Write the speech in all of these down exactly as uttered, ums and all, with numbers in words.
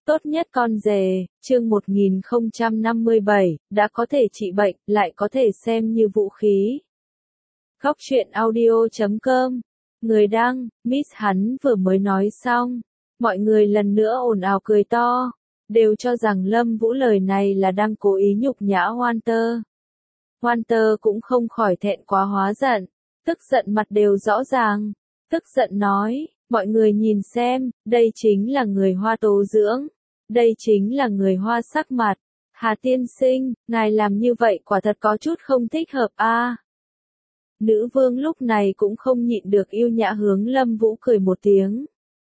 Tốt nhất con rể, chương một nghìn không trăm năm mươi bảy, đã có thể trị bệnh, lại có thể xem như vũ khí. Góc truyện audio chấm com. Người đăng, Miss hắn vừa mới nói xong. Mọi người lần nữa ồn ào cười to. Đều cho rằng Lâm Vũ lời này là đang cố ý nhục nhã Walter. Walter cũng không khỏi thẹn quá hóa giận. Tức giận mặt đều rõ ràng. Tức giận nói, mọi người nhìn xem, đây chính là người Hoa tố dưỡng. Đây chính là người Hoa sắc mặt. Hà tiên sinh, ngài làm như vậy quả thật có chút không thích hợp a. À. Nữ vương lúc này cũng không nhịn được yêu nhã hướng Lâm Vũ cười một tiếng.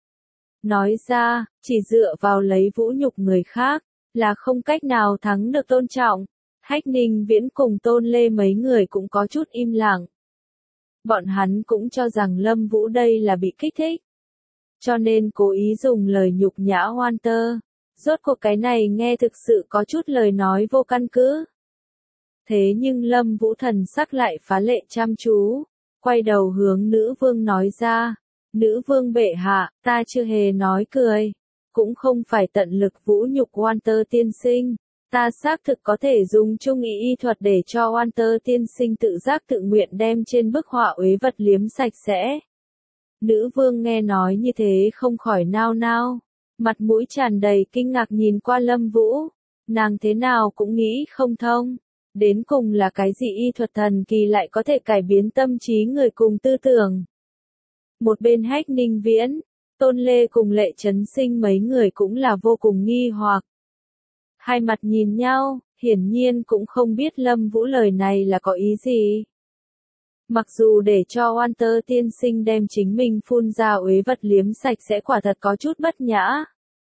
Nói ra, chỉ dựa vào lấy vũ nhục người khác, là không cách nào thắng được tôn trọng. Hách Ninh Viễn cùng Tôn Lê mấy người cũng có chút im lặng. Bọn hắn cũng cho rằng Lâm Vũ đây là bị kích thích. Cho nên cố ý dùng lời nhục nhã Walter. Rốt cuộc cái này nghe thực sự có chút lời nói vô căn cứ. Thế nhưng Lâm Vũ thần sắc lại phá lệ chăm chú. Quay đầu hướng nữ vương nói ra. Nữ vương bệ hạ, ta chưa hề nói cười. Cũng không phải tận lực vũ nhục Walter tiên sinh. Ta xác thực có thể dùng trung ý y thuật để cho Walter tiên sinh tự giác tự nguyện đem trên bức họa uế vật liếm sạch sẽ. Nữ vương nghe nói như thế không khỏi nao nao. Mặt mũi tràn đầy kinh ngạc nhìn qua Lâm Vũ. Nàng thế nào cũng nghĩ không thông. Đến cùng là cái gì y thuật thần kỳ lại có thể cải biến tâm trí người cùng tư tưởng. Một bên Hách Ninh Viễn, Tôn Lê cùng Lệ Chấn Sinh mấy người cũng là vô cùng nghi hoặc. Hai mặt nhìn nhau, hiển nhiên cũng không biết Lâm Vũ lời này là có ý gì. Mặc dù để cho Walter tiên sinh đem chính mình phun ra uế vật liếm sạch sẽ quả thật có chút bất nhã.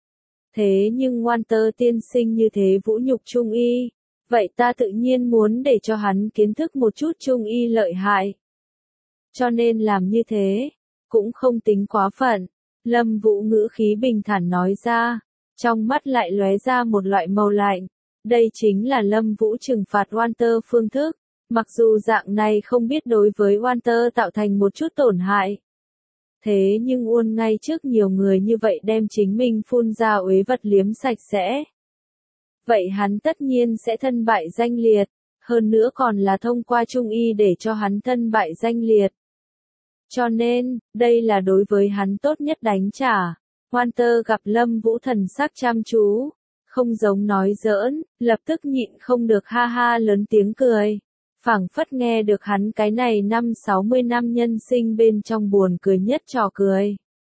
Thế nhưng Walter tiên sinh như thế vũ nhục trung y, vậy ta tự nhiên muốn để cho hắn kiến thức một chút trung y lợi hại. Cho nên làm như thế, cũng không tính quá phận. Lâm Vũ ngữ khí bình thản nói ra, trong mắt lại lóe ra một loại màu lạnh. Đây chính là Lâm Vũ trừng phạt Walter phương thức. Mặc dù dạng này không biết đối với Walter tạo thành một chút tổn hại. Thế nhưng uôn ngay trước nhiều người như vậy đem chính mình phun ra uế vật liếm sạch sẽ. Vậy hắn tất nhiên sẽ thân bại danh liệt, hơn nữa còn là thông qua trung y để cho hắn thân bại danh liệt. Cho nên, đây là đối với hắn tốt nhất đánh trả. Walter gặp Lâm Vũ thần sắc chăm chú, không giống nói giỡn, lập tức nhịn không được ha ha lớn tiếng cười. Phảng phất nghe được hắn cái này năm sáu mươi năm nhân sinh bên trong buồn cười nhất trò cười.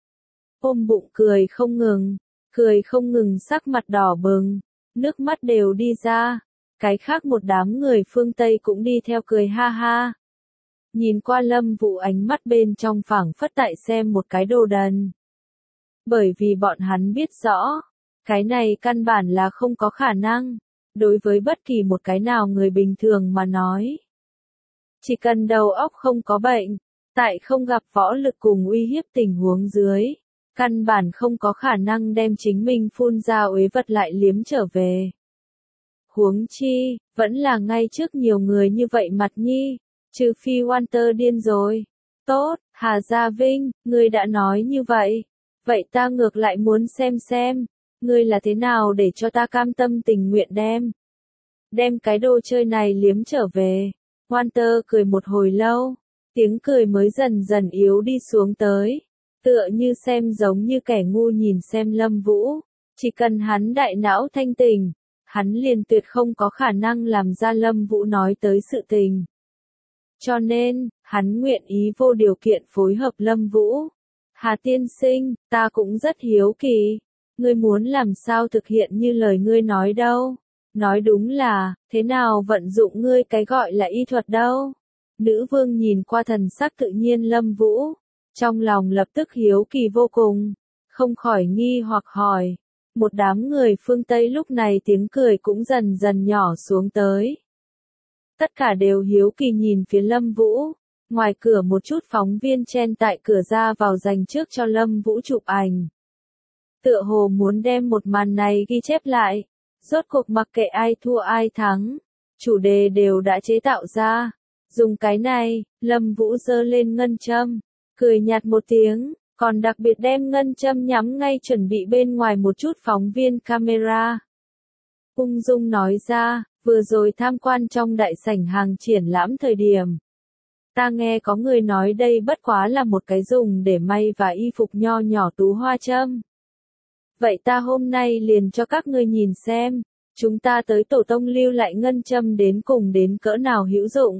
Ôm bụng cười không ngừng, cười không ngừng sắc mặt đỏ bừng, nước mắt đều đi ra. Cái khác một đám người phương Tây cũng đi theo cười ha ha. Nhìn qua Lâm Vũ ánh mắt bên trong phảng phất tại xem một cái đồ đần. Bởi vì bọn hắn biết rõ, cái này căn bản là không có khả năng. Đối với bất kỳ một cái nào người bình thường mà nói. Chỉ cần đầu óc không có bệnh, tại không gặp võ lực cùng uy hiếp tình huống dưới, căn bản không có khả năng đem chính mình phun ra uế vật lại liếm trở về. Huống chi, vẫn là ngay trước nhiều người như vậy mặt nhi, trừ phi Walter điên rồi. Tốt, Hà Gia Vinh, ngươi đã nói như vậy. Vậy ta ngược lại muốn xem xem, ngươi là thế nào để cho ta cam tâm tình nguyện đem. Đem cái đồ chơi này liếm trở về. Walter cười một hồi lâu, tiếng cười mới dần dần yếu đi xuống tới. Tựa như xem giống như kẻ ngu nhìn xem Lâm Vũ. Chỉ cần hắn đại não thanh tỉnh, hắn liền tuyệt không có khả năng làm ra Lâm Vũ nói tới sự tình. Cho nên, hắn nguyện ý vô điều kiện phối hợp Lâm Vũ. Hà tiên sinh, ta cũng rất hiếu kỳ. Ngươi muốn làm sao thực hiện như lời ngươi nói đâu? Nói đúng là, thế nào vận dụng ngươi cái gọi là y thuật đâu? Nữ vương nhìn qua thần sắc tự nhiên Lâm Vũ. Trong lòng lập tức hiếu kỳ vô cùng. Không khỏi nghi hoặc hỏi. Một đám người phương Tây lúc này tiếng cười cũng dần dần nhỏ xuống tới. Tất cả đều hiếu kỳ nhìn phía Lâm Vũ. Ngoài cửa một chút phóng viên chen tại cửa ra vào dành trước cho Lâm Vũ chụp ảnh. Tựa hồ muốn đem một màn này ghi chép lại. Rốt cuộc mặc kệ ai thua ai thắng. Chủ đề đều đã chế tạo ra. Dùng cái này, Lâm Vũ giơ lên ngân châm. Cười nhạt một tiếng. Còn đặc biệt đem ngân châm nhắm ngay chuẩn bị bên ngoài một chút phóng viên camera. Ung dung nói ra, vừa rồi tham quan trong đại sảnh hàng triển lãm thời điểm. Ta nghe có người nói đây bất quá là một cái dùng để may và y phục nho nhỏ tú hoa châm. Vậy ta hôm nay liền cho các ngươi nhìn xem, chúng ta tới tổ tông lưu lại ngân châm đến cùng đến cỡ nào hữu dụng.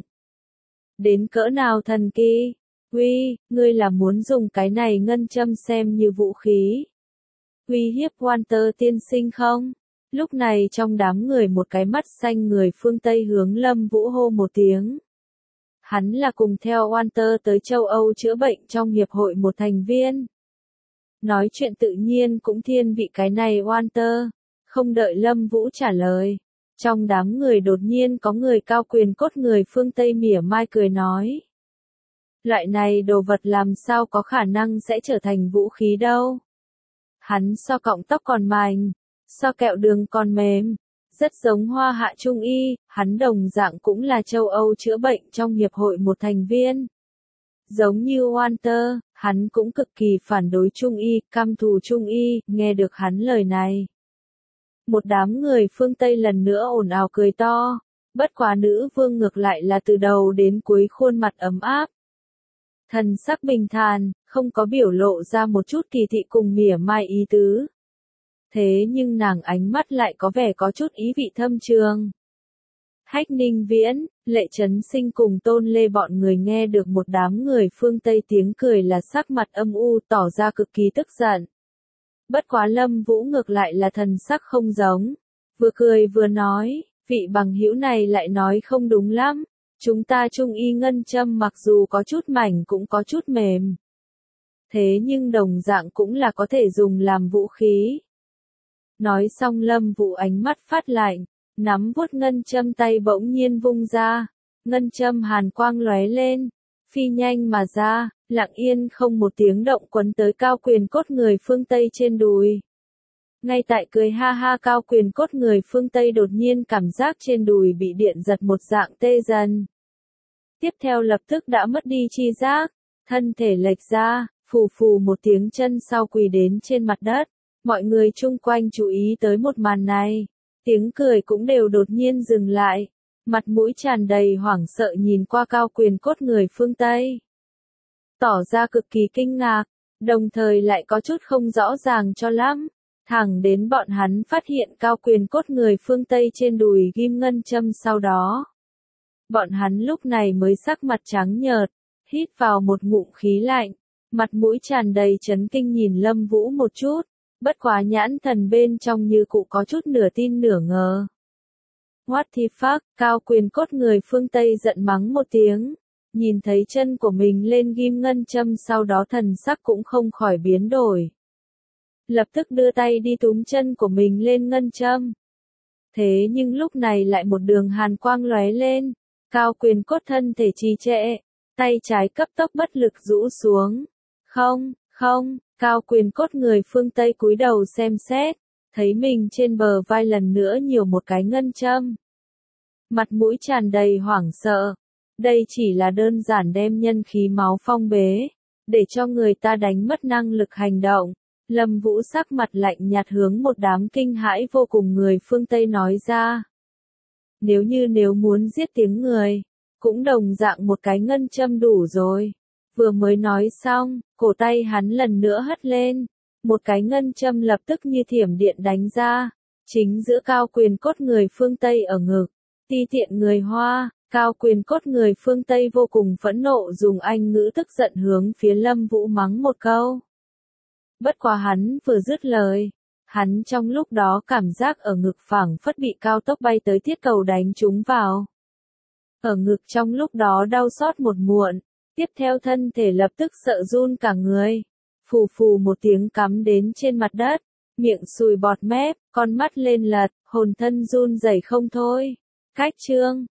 Đến cỡ nào thần kỳ. Uy, ngươi là muốn dùng cái này ngân châm xem như vũ khí. Uy hiếp Walter tiên sinh không? Lúc này trong đám người một cái mắt xanh người phương Tây hướng Lâm Vũ hô một tiếng. Hắn là cùng theo Walter tới châu Âu chữa bệnh trong hiệp hội một thành viên. Nói chuyện tự nhiên cũng thiên vị cái này Walter, không đợi Lâm Vũ trả lời. Trong đám người đột nhiên có người cao quyền cốt người phương Tây mỉa mai cười nói. Loại này đồ vật làm sao có khả năng sẽ trở thành vũ khí đâu. Hắn so cọng tóc còn mảnh, so kẹo đường còn mềm, rất giống Hoa Hạ Trung Y, hắn đồng dạng cũng là châu Âu chữa bệnh trong hiệp hội một thành viên. Giống như Walter, hắn cũng cực kỳ phản đối Trung Y, căm thù Trung Y, nghe được hắn lời này. Một đám người phương Tây lần nữa ồn ào cười to, bất quá nữ vương ngược lại là từ đầu đến cuối khuôn mặt ấm áp. Thần sắc bình thản, không có biểu lộ ra một chút kỳ thị cùng mỉa mai ý tứ. Thế nhưng nàng ánh mắt lại có vẻ có chút ý vị thâm trường. Hách Ninh Viễn, Lệ Trấn Sinh cùng Tôn Lê bọn người nghe được một đám người phương Tây tiếng cười là sắc mặt âm u tỏ ra cực kỳ tức giận. Bất quá Lâm Vũ ngược lại là thần sắc không giống, vừa cười vừa nói, vị bằng hữu này lại nói không đúng lắm, chúng ta Trung Y ngân châm mặc dù có chút mảnh cũng có chút mềm. Thế nhưng đồng dạng cũng là có thể dùng làm vũ khí. Nói xong Lâm Vũ ánh mắt phát lạnh, nắm vuốt ngân châm tay bỗng nhiên vung ra, ngân châm hàn quang lóe lên, phi nhanh mà ra, lặng yên không một tiếng động quấn tới cao quyền cốt người phương Tây trên đùi. Ngay tại cười ha ha cao quyền cốt người phương Tây đột nhiên cảm giác trên đùi bị điện giật một dạng tê dần. Tiếp theo lập tức đã mất đi chi giác, thân thể lệch ra, phù phù một tiếng chân sau quỳ đến trên mặt đất. Mọi người chung quanh chú ý tới một màn này, tiếng cười cũng đều đột nhiên dừng lại, mặt mũi tràn đầy hoảng sợ nhìn qua cao quyền cốt người phương Tây. Tỏ ra cực kỳ kinh ngạc, đồng thời lại có chút không rõ ràng cho lắm, thẳng đến bọn hắn phát hiện cao quyền cốt người phương Tây trên đùi ghim ngân châm sau đó. Bọn hắn lúc này mới sắc mặt trắng nhợt, hít vào một ngụm khí lạnh, mặt mũi tràn đầy chấn kinh nhìn Lâm Vũ một chút. Bất quá nhãn thần bên trong như cụ có chút nửa tin nửa ngờ. What the fuck, cao quyền cốt người phương Tây giận mắng một tiếng, nhìn thấy chân của mình lên ghim ngân châm sau đó thần sắc cũng không khỏi biến đổi. Lập tức đưa tay đi túm chân của mình lên ngân châm. Thế nhưng lúc này lại một đường hàn quang lóe lên, cao quyền cốt thân thể trì trệ, tay trái cấp tốc bất lực rũ xuống. Không, không. Cao quyền cốt người phương Tây cúi đầu xem xét, thấy mình trên bờ vai lần nữa nhiều một cái ngân châm. Mặt mũi tràn đầy hoảng sợ, đây chỉ là đơn giản đem nhân khí máu phong bế, để cho người ta đánh mất năng lực hành động. Lâm Vũ sắc mặt lạnh nhạt hướng một đám kinh hãi vô cùng người phương Tây nói ra. Nếu như nếu muốn giết tiếng người, cũng đồng dạng một cái ngân châm đủ rồi. Vừa mới nói xong, cổ tay hắn lần nữa hất lên, một cái ngân châm lập tức như thiểm điện đánh ra, chính giữa cao quyền cốt người phương Tây ở ngực, ti tiện người Hoa, cao quyền cốt người phương Tây vô cùng phẫn nộ dùng Anh ngữ tức giận hướng phía Lâm Vũ mắng một câu. Bất quá hắn vừa dứt lời, hắn trong lúc đó cảm giác ở ngực phảng phất bị cao tốc bay tới thiết cầu đánh trúng vào. Ở ngực trong lúc đó đau xót một muộn. Tiếp theo thân thể lập tức sợ run cả người, phù phù một tiếng cắm đến trên mặt đất, miệng sùi bọt mép, con mắt lên lật, hồn thân run rẩy không thôi. Cách chương